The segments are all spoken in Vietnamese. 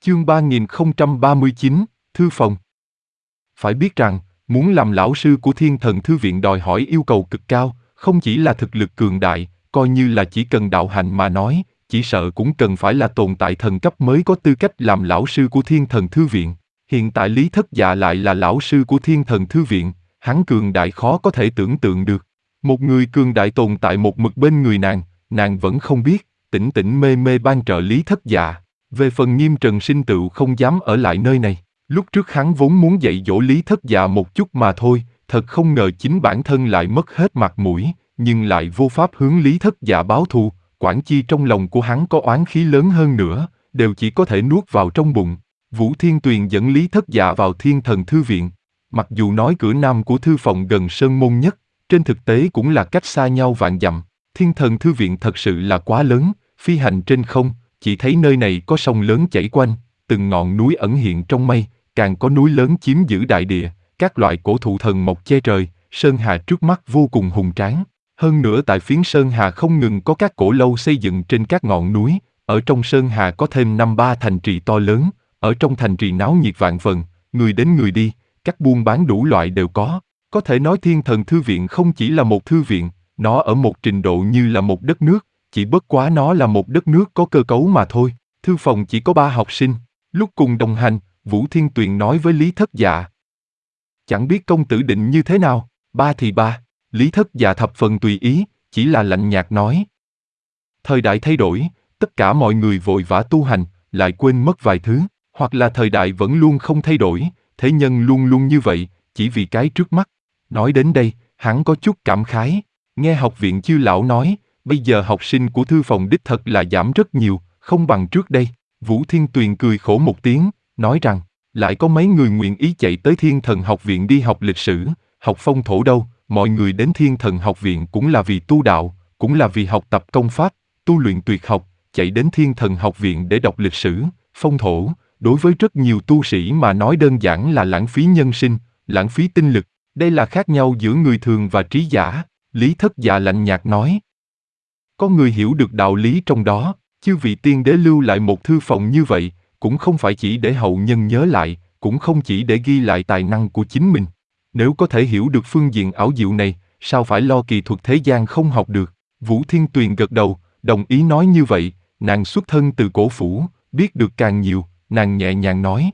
Chương 3039, Thư phòng. Phải biết rằng, muốn làm lão sư của Thiên Thần Thư viện đòi hỏi yêu cầu cực cao, không chỉ là thực lực cường đại, coi như là chỉ cần đạo hạnh mà nói, chỉ sợ cũng cần phải là tồn tại thần cấp mới có tư cách làm lão sư của Thiên Thần Thư viện. Hiện tại Lý Thất Dạ lại là lão sư của Thiên Thần Thư viện, hắn cường đại khó có thể tưởng tượng được. Một người cường đại tồn tại một mực bên người nàng vẫn không biết, tỉnh tỉnh mê mê ban trợ Lý Thất Dạ. Về phần Nghiêm Trần Sinh tựu không dám ở lại nơi này. Lúc trước hắn vốn muốn dạy dỗ Lý Thất Dạ một chút mà thôi, thật không ngờ chính bản thân lại mất hết mặt mũi, nhưng lại vô pháp hướng Lý Thất Dạ báo thù, quản chi trong lòng của hắn có oán khí lớn hơn nữa, đều chỉ có thể nuốt vào trong bụng. Vũ Thiên Tuyền dẫn Lý Thất Dạ vào Thiên Thần Thư viện. Mặc dù nói cửa nam của thư phòng gần sơn môn nhất, trên thực tế cũng là cách xa nhau vạn dặm. Thiên Thần Thư viện thật sự là quá lớn, phi hành trên không, chỉ thấy nơi này có sông lớn chảy quanh, từng ngọn núi ẩn hiện trong mây, càng có núi lớn chiếm giữ đại địa, các loại cổ thụ thần mọc che trời, sơn hà trước mắt vô cùng hùng tráng. Hơn nữa tại phiến sơn hà không ngừng có các cổ lâu xây dựng trên các ngọn núi, ở trong sơn hà có thêm 5-3 thành trì to lớn, ở trong thành trì náo nhiệt vạn phần, người đến người đi, các buôn bán đủ loại đều có. Có thể nói Thiên Thần Thư viện không chỉ là một thư viện, nó ở một trình độ như là một đất nước, chỉ bất quá nó là một đất nước có cơ cấu mà thôi. Thư phòng chỉ có 3 học sinh. Lúc cùng đồng hành, Vũ Thiên Tuyền nói với Lý Thất Dạ. Chẳng biết công tử định như thế nào, 3 thì 3. Lý Thất Dạ thập phần tùy ý, chỉ là lạnh nhạt nói. Thời đại thay đổi, tất cả mọi người vội vã tu hành, lại quên mất vài thứ, hoặc là thời đại vẫn luôn không thay đổi, thế nhân luôn luôn như vậy, chỉ vì cái trước mắt. Nói đến đây, hắn có chút cảm khái, nghe học viện Chư lão nói, bây giờ học sinh của thư phòng đích thật là giảm rất nhiều, không bằng trước đây. Vũ Thiên Tuyền cười khổ một tiếng, nói rằng, lại có mấy người nguyện ý chạy tới Thiên Thần học viện đi học lịch sử, học phong thổ đâu, mọi người đến Thiên Thần học viện cũng là vì tu đạo, cũng là vì học tập công pháp, tu luyện tuyệt học, chạy đến Thiên Thần học viện để đọc lịch sử, phong thổ, đối với rất nhiều tu sĩ mà nói đơn giản là lãng phí nhân sinh, lãng phí tinh lực, đây là khác nhau giữa người thường và trí giả. Lý Thất Dạ lạnh nhạt nói. Có người hiểu được đạo lý trong đó, chư vị tiên đế lưu lại một thư phòng như vậy, cũng không phải chỉ để hậu nhân nhớ lại, cũng không chỉ để ghi lại tài năng của chính mình. Nếu có thể hiểu được phương diện ảo diệu này, sao phải lo kỳ thuật thế gian không học được? Vũ Thiên Tuyền gật đầu, đồng ý nói như vậy, nàng xuất thân từ cổ phủ, biết được càng nhiều, nàng nhẹ nhàng nói.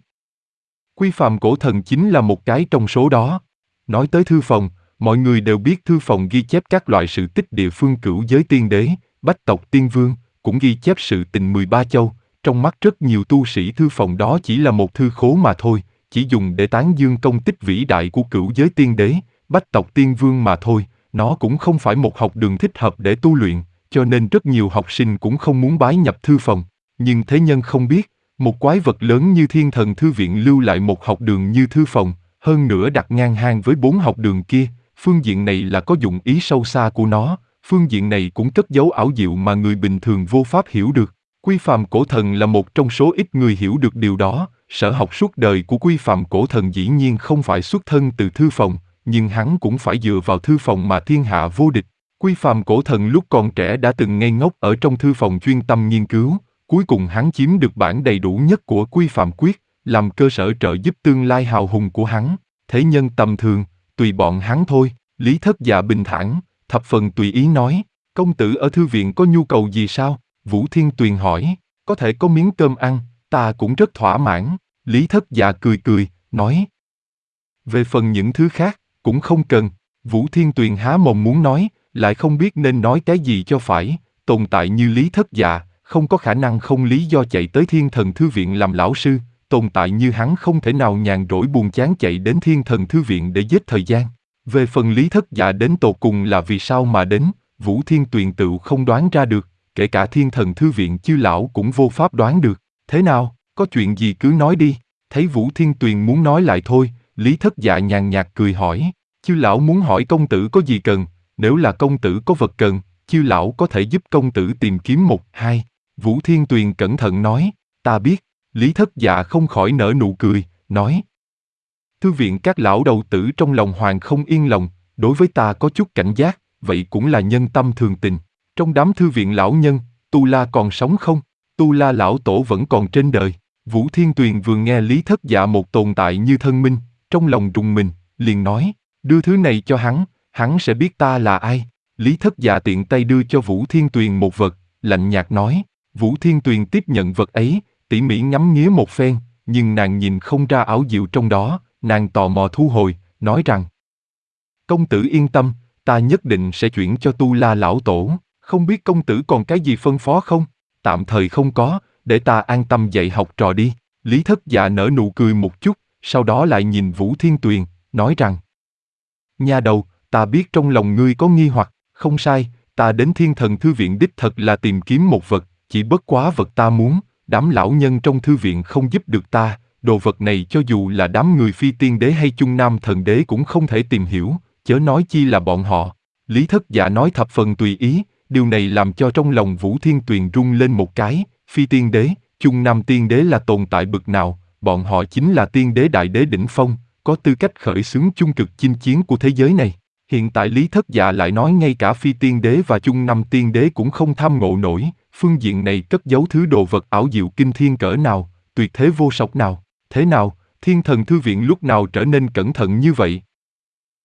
Quy Phàm cổ thần chính là một cái trong số đó. Nói tới thư phòng, mọi người đều biết thư phòng ghi chép các loại sự tích địa phương cửu giới tiên đế, bách tộc tiên vương, cũng ghi chép sự tình 13 châu. Trong mắt rất nhiều tu sĩ thư phòng đó chỉ là một thư khố mà thôi, chỉ dùng để tán dương công tích vĩ đại của cửu giới tiên đế, bách tộc tiên vương mà thôi. Nó cũng không phải một học đường thích hợp để tu luyện, cho nên rất nhiều học sinh cũng không muốn bái nhập thư phòng. Nhưng thế nhân không biết, một quái vật lớn như Thiên Thần Thư viện lưu lại một học đường như thư phòng, hơn nữa đặt ngang hàng với 4 học đường kia. Phương diện này là có dụng ý sâu xa của nó, phương diện này cũng cất giấu ảo diệu mà người bình thường vô pháp hiểu được. Quy Phàm cổ thần là một trong số ít người hiểu được điều đó, sở học suốt đời của Quy Phàm cổ thần dĩ nhiên không phải xuất thân từ thư phòng, nhưng hắn cũng phải dựa vào thư phòng mà thiên hạ vô địch. Quy Phàm cổ thần lúc còn trẻ đã từng ngây ngốc ở trong thư phòng chuyên tâm nghiên cứu, cuối cùng hắn chiếm được bản đầy đủ nhất của Quy Phàm quyết, làm cơ sở trợ giúp tương lai hào hùng của hắn. Thế nhân tầm thường, tùy bọn hắn thôi. Lý Thất Dạ bình thản, thập phần tùy ý nói, công tử ở thư viện có nhu cầu gì sao? Vũ Thiên Tuyền hỏi, có thể có miếng cơm ăn, ta cũng rất thỏa mãn. Lý Thất Dạ cười cười, nói. Về phần những thứ khác, cũng không cần. Vũ Thiên Tuyền há mồm muốn nói, lại không biết nên nói cái gì cho phải. Tồn tại như Lý Thất Dạ, không có khả năng không lý do chạy tới Thiên Thần Thư viện làm lão sư. Tồn tại như hắn không thể nào nhàn rỗi buồn chán chạy đến Thiên Thần Thư viện để giết thời gian. Về phần Lý Thất Dạ đến tột cùng là vì sao mà đến, Vũ Thiên Tuyền tựu không đoán ra được, kể cả Thiên Thần Thư viện Chư lão cũng vô pháp đoán được. Thế nào, có chuyện gì cứ nói đi. Thấy Vũ Thiên Tuyền muốn nói lại thôi, Lý Thất Dạ nhàn nhạt cười hỏi, Chư lão muốn hỏi công tử có gì cần, nếu là công tử có vật cần, Chư lão có thể giúp công tử tìm kiếm một, hai. Vũ Thiên Tuyền cẩn thận nói, ta biết. Lý Thất Dạ không khỏi nở nụ cười, nói. Thư viện các lão đầu tử trong lòng hoàng không yên lòng, đối với ta có chút cảnh giác, vậy cũng là nhân tâm thường tình. Trong đám thư viện lão nhân, Tu La còn sống không? Tu La lão tổ vẫn còn trên đời. Vũ Thiên Tuyền vừa nghe Lý Thất Dạ một tồn tại như thân minh, trong lòng rùng mình, liền nói, đưa thứ này cho hắn sẽ biết ta là ai. Lý Thất Dạ tiện tay đưa cho Vũ Thiên Tuyền một vật, lạnh nhạt nói. Vũ Thiên Tuyền tiếp nhận vật ấy, tỉ mỉ ngắm nghía một phen, nhưng nàng nhìn không ra ảo diệu trong đó, nàng tò mò thu hồi, nói rằng: công tử yên tâm, ta nhất định sẽ chuyển cho Tu La lão tổ, không biết công tử còn cái gì phân phó không? Tạm thời không có, để ta an tâm dạy học trò đi. Lý Thất Dạ nở nụ cười một chút, sau đó lại nhìn Vũ Thiên Tuyền, nói rằng: nha đầu, ta biết trong lòng ngươi có nghi hoặc, không sai, ta đến Thiên Thần Thư Viện đích thật là tìm kiếm một vật, chỉ bất quá vật ta muốn, đám lão nhân trong thư viện không giúp được ta, đồ vật này cho dù là đám người Phi Tiên Đế hay Chung Nam Thần Đế cũng không thể tìm hiểu, chớ nói chi là bọn họ. Lý Thất Dạ nói thập phần tùy ý, điều này làm cho trong lòng Vũ Thiên Tuyền rung lên một cái. Phi Tiên Đế, Chung Nam Tiên Đế là tồn tại bực nào, bọn họ chính là tiên đế đại đế đỉnh phong, có tư cách khởi xướng chung cực chinh chiến của thế giới này. Hiện tại Lý Thất Dạ lại nói ngay cả Phi Tiên Đế và Chung Năm Tiên Đế cũng không tham ngộ nổi, phương diện này cất giấu thứ đồ vật ảo diệu kinh thiên cỡ nào, tuyệt thế vô sọc nào. Thế nào, Thiên Thần Thư Viện lúc nào trở nên cẩn thận như vậy?